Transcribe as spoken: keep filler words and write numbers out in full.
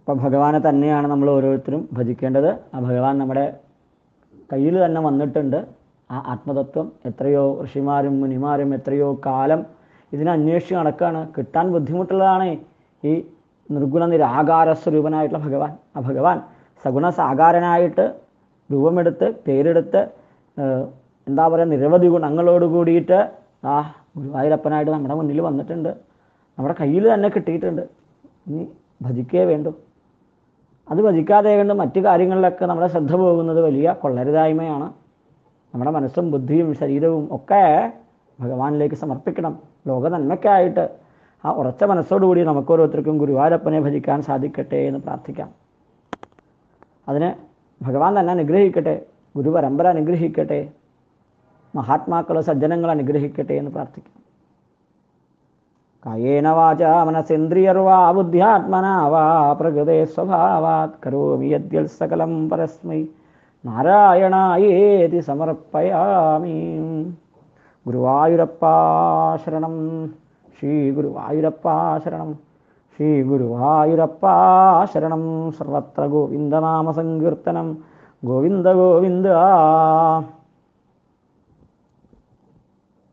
അപ്പോൾ ഭഗവാനെ തന്നെയാണ് നമ്മൾ ഓരോരുത്തരും ഭജിക്കേണ്ടത്. ആ ഭഗവാൻ നമ്മുടെ കയ്യിൽ തന്നെ വന്നിട്ടുണ്ട്. ആ ആത്മതത്വം എത്രയോ ഋഷിമാരും മുനിമാരും എത്രയോ കാലം ഇതിനെ അന്വേഷിച്ച് നടക്കുകയാണ്. കിട്ടാൻ ബുദ്ധിമുട്ടുള്ളതാണ് ഈ നിർഗുണ നിരാകാര സ്വരൂപനായിട്ടുള്ള ഭഗവാൻ. ആ ഭഗവാൻ സഗുണ സാകാരനായിട്ട് രൂപമെടുത്ത് പേരെടുത്ത് എന്താ പറയുക നിരവധി ഗുണങ്ങളോട് കൂടിയിട്ട് ആ ഗുരുവായൂരപ്പനായിട്ട് നമ്മുടെ മുന്നിൽ വന്നിട്ടുണ്ട്. നമ്മുടെ കയ്യിൽ തന്നെ കിട്ടിയിട്ടുണ്ട്. ഇനി ഭജിക്കേ വേണ്ടു. അത് ഭജിക്കാതെ കണ്ട് മറ്റു കാര്യങ്ങളിലൊക്കെ നമ്മുടെ ശ്രദ്ധ പോകുന്നത് വലിയ കൊള്ളരുതായ്മയാണ്. നമ്മുടെ മനസ്സും ബുദ്ധിയും ശരീരവും ഒക്കെ ഭഗവാനിലേക്ക് സമർപ്പിക്കണം. ലോക നന്മയ്ക്കായിട്ട് ആ ഉറച്ച മനസ്സോടുകൂടി നമുക്ക് ഓരോരുത്തർക്കും ഗുരുവായൂരപ്പനെ ഭജിക്കാൻ സാധിക്കട്ടെ എന്ന് പ്രാർത്ഥിക്കാം. അതിന് ഭഗവാൻ തന്നെ അനുഗ്രഹിക്കട്ടെ, ഗുരുപരമ്പര അനുഗ്രഹിക്കട്ടെ, മഹാത്മാക്കൾ സജ്ജനങ്ങൾ അനുഗ്രഹിക്കട്ടെ എന്ന് പ്രാർത്ഥിക്കാം. കായേന വാചാ മനസേന്ദ്രിയർവാ ബുദ്ധ്യാത്മനാ വാ പ്രകൃതേ സ്വഭാവാത് കരോമി യദ്യൽ സകലം പരസ്മൈ നാരായണായേതി സമർപ്പയാമി. ഗുരുവായൂരപ്പാ ശരണം, ശ്രീ ഗുരുവായൂരപ്പാ ശരണം, ശ്രീ ഗുരുവായൂരപ്പാ ശരണം. സർവത്ര ഗോവിന്ദനാമ സങ്കീർത്തനം, ഗോവിന്ദ ഗോവിന്ദ.